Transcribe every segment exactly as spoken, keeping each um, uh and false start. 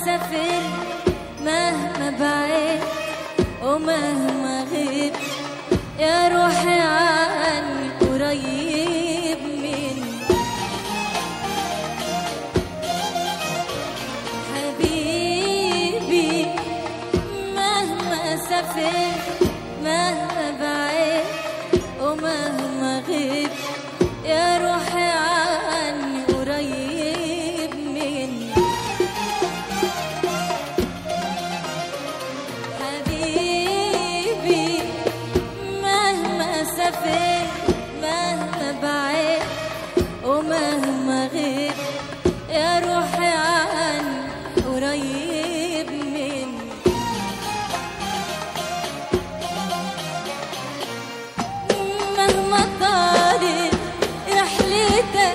سافر مهما بعيد ومهما غيب يا روحي عني قريب مني حبيبي مهما سافر مهما بعيد ومهما غيب يا روحي عني قريب مني حبيبي مهما سافر مهما بعيد ومهما غيب يا روحي عني قريب مني مهما طالت رحلتك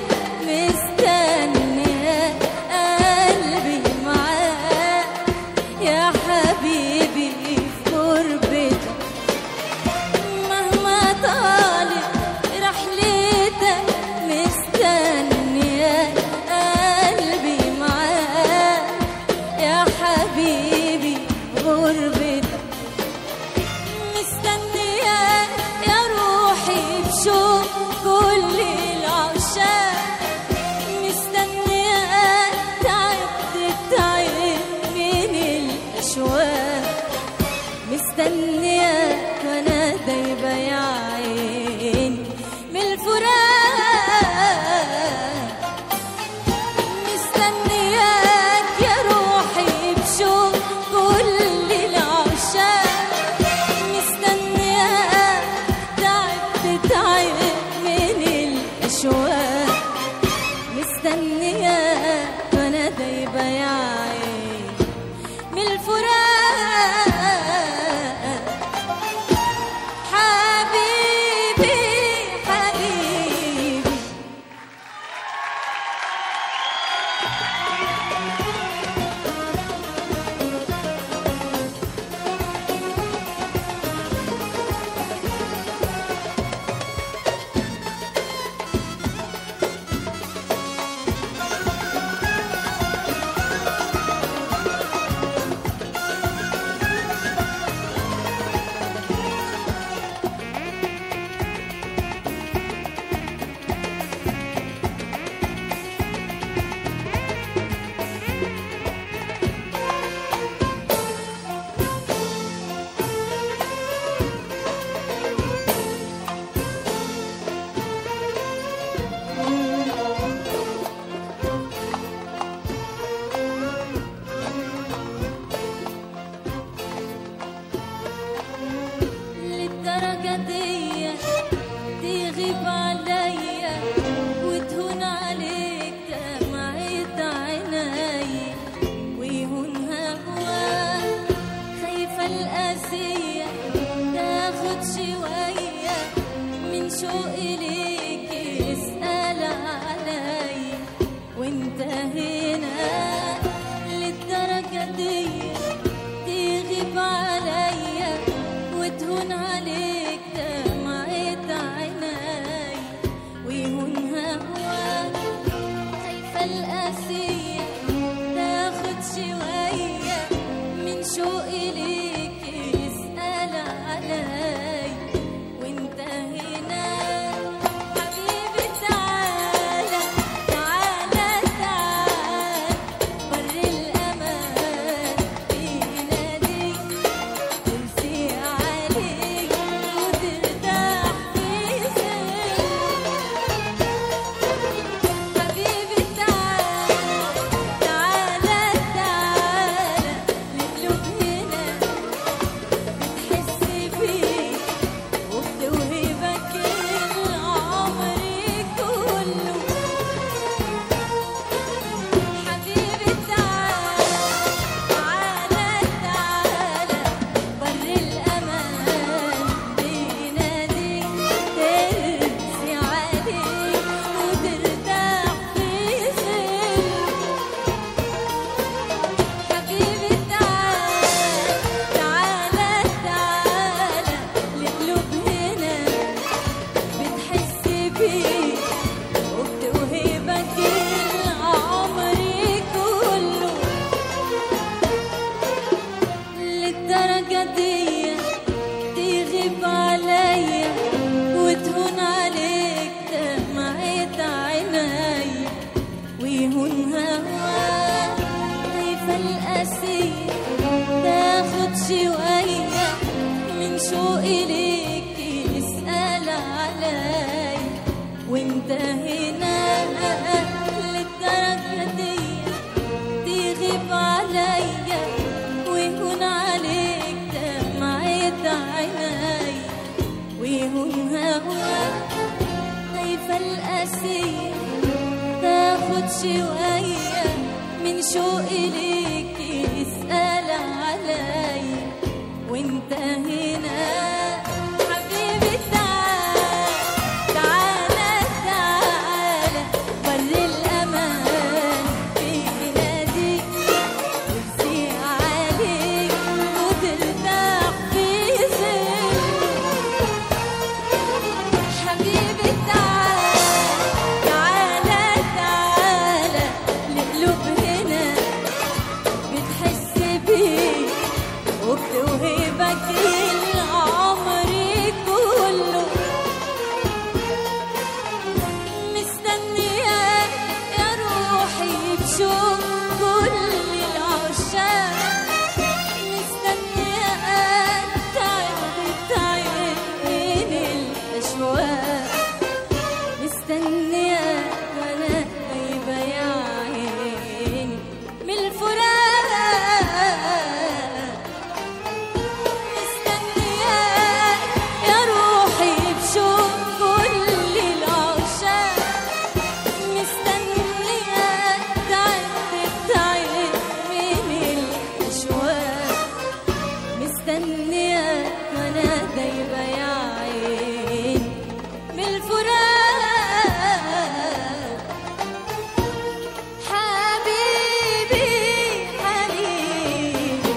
مستنية قلبي معاك يا حبيبي في غربتك مهما طالت رحلتك مستنية قلبي معاك يا حبيبي في غربتك مستنياك يا روحي بشوق كل العشاق مستنياك تعبت التعب من الأشواق مستنياك وانا دايبة يا عيني من الفراق مستنياك يا روحي بشوق كل العشاق مستنياك تعبت تعب من الأشواق مستنياك وانا دايبة يا عيني من الفراق حبيبي حبيبي للدرجة دي تغيب عليا وتهون عليك دمعة عيني ويهون هواك خايفة القاسية تاخد شوية من شوقي ليك اسأل عليا وانت هنا للدرجة دي تغيب عليا وتهون عليك دمعة عيني ويهون هواك خايفة القاسية تاخد شوية من شوقي ليك اسأل علي وانت هنا حبيبي تعالى تعالى تعالى بر الأمان بيناديك تمسي عليك وترتاح في سرك حبيبي تعالى تعالى تعالى للقلوب هنا هنا للدرجة دي تغيب عليا ويهون عليك دمعة عيني ويهون هواك خايفة القاسية تاخد شوية من شوقي ليك يسأل علي وانت هنا حبيبي تعال تعالى تعالى وري الأمان في ناديك وتسيء عليك وترتاح في ظل حبيبي تعال تعالى تعالى لقلوب هنا بتحس بيك وبتوهبك العمر كله مستنياك يا روحي بشوق كل العشاق مستنياك تعب تعب من الأشواق مستنياك وانا غايبة يا عيني من الفراق مستنياك يا روحي بشوق كل العشاق مستنياك تعب تعب من الأشواق مستنياك وانا دايبة يا عيني من الفراق حبيبي حبيبي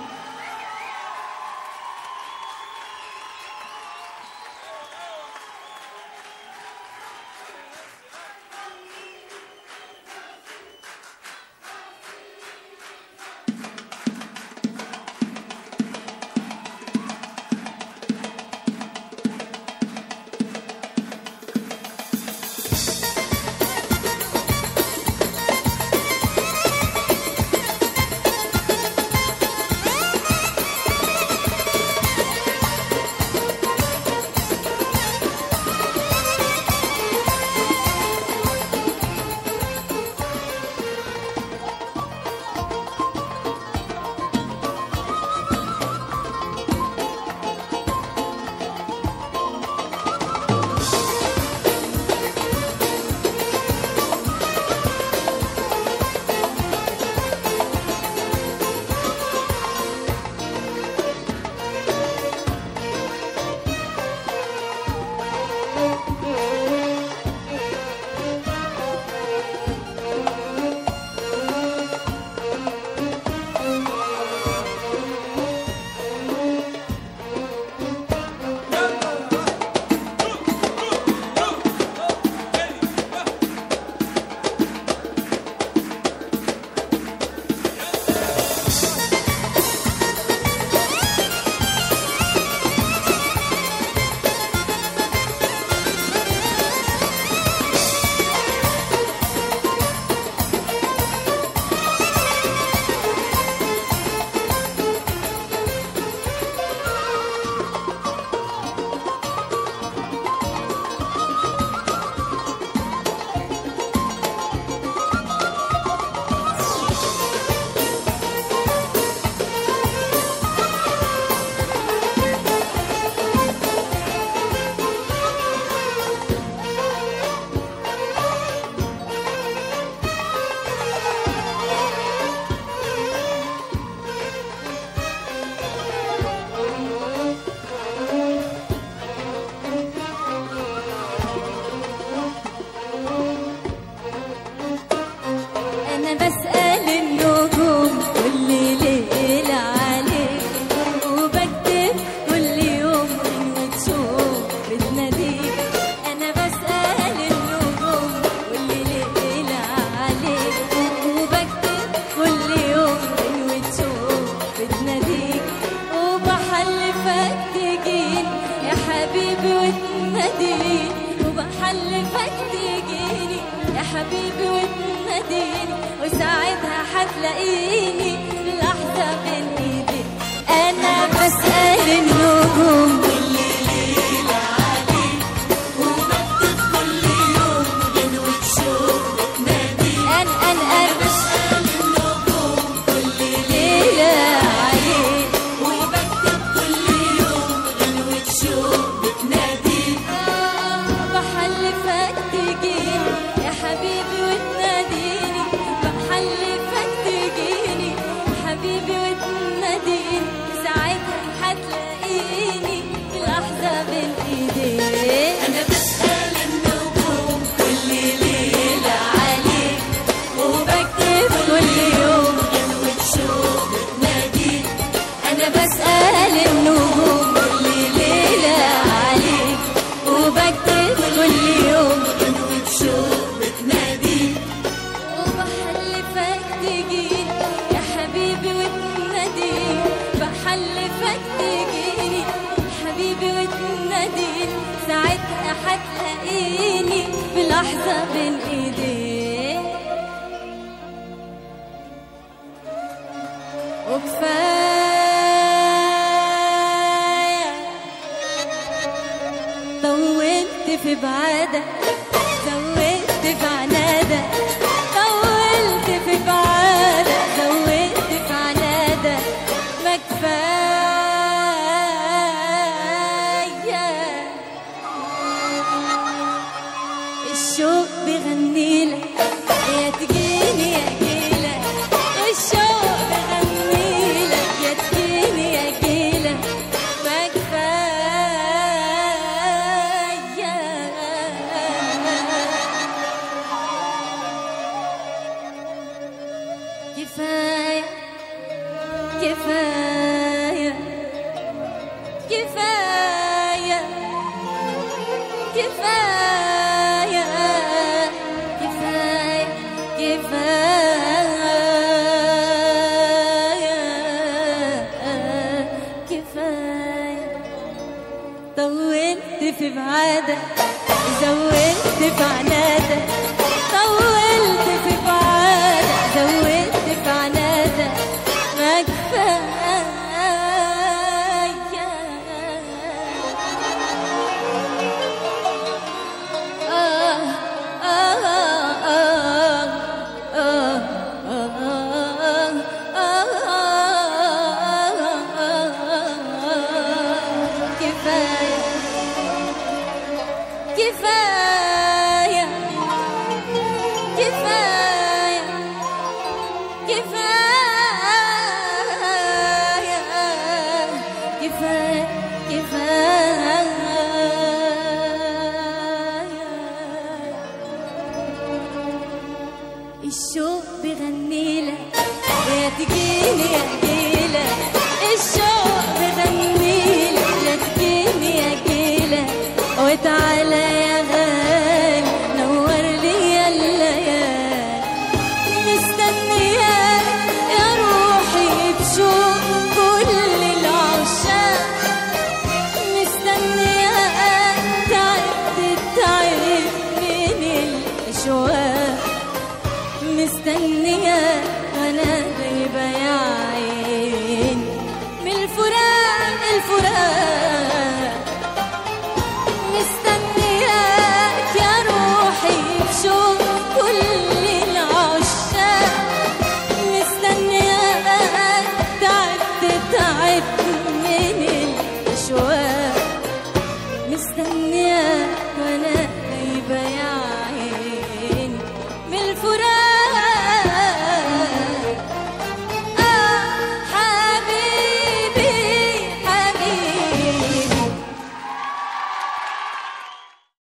أنا بسأل النجوم كل ليلة عليك وبكتب كل يوم وتشوف بتناديك أنا بسأل النجوم كل ليلة عليك وبكتب كل يوم وتشوف بتناديك وبحلفك تجيني يا حبيبي وتناديني وبحلفك تجيني يا حبيبي وتناديني وساعتها هتلاقيني لحظة بين ايدي انا بسأل النجوم كل ليلة عليك وبكتب كل يوم لحظة بين ايديك، وكفاية طولت في بعادك، زودت في عنادك، طولت في بعادك، زودت في عنادك، ما كفاية الشوق بيغنيلك، يا تجيني يا جيلك، الشوق بيغنيلك، يا تجيني يا جيلك، ما كفاية كفاية كفاية كفاية كفاية كفاية كفاية كفاية طولت في بعادك، زودت في عنادك،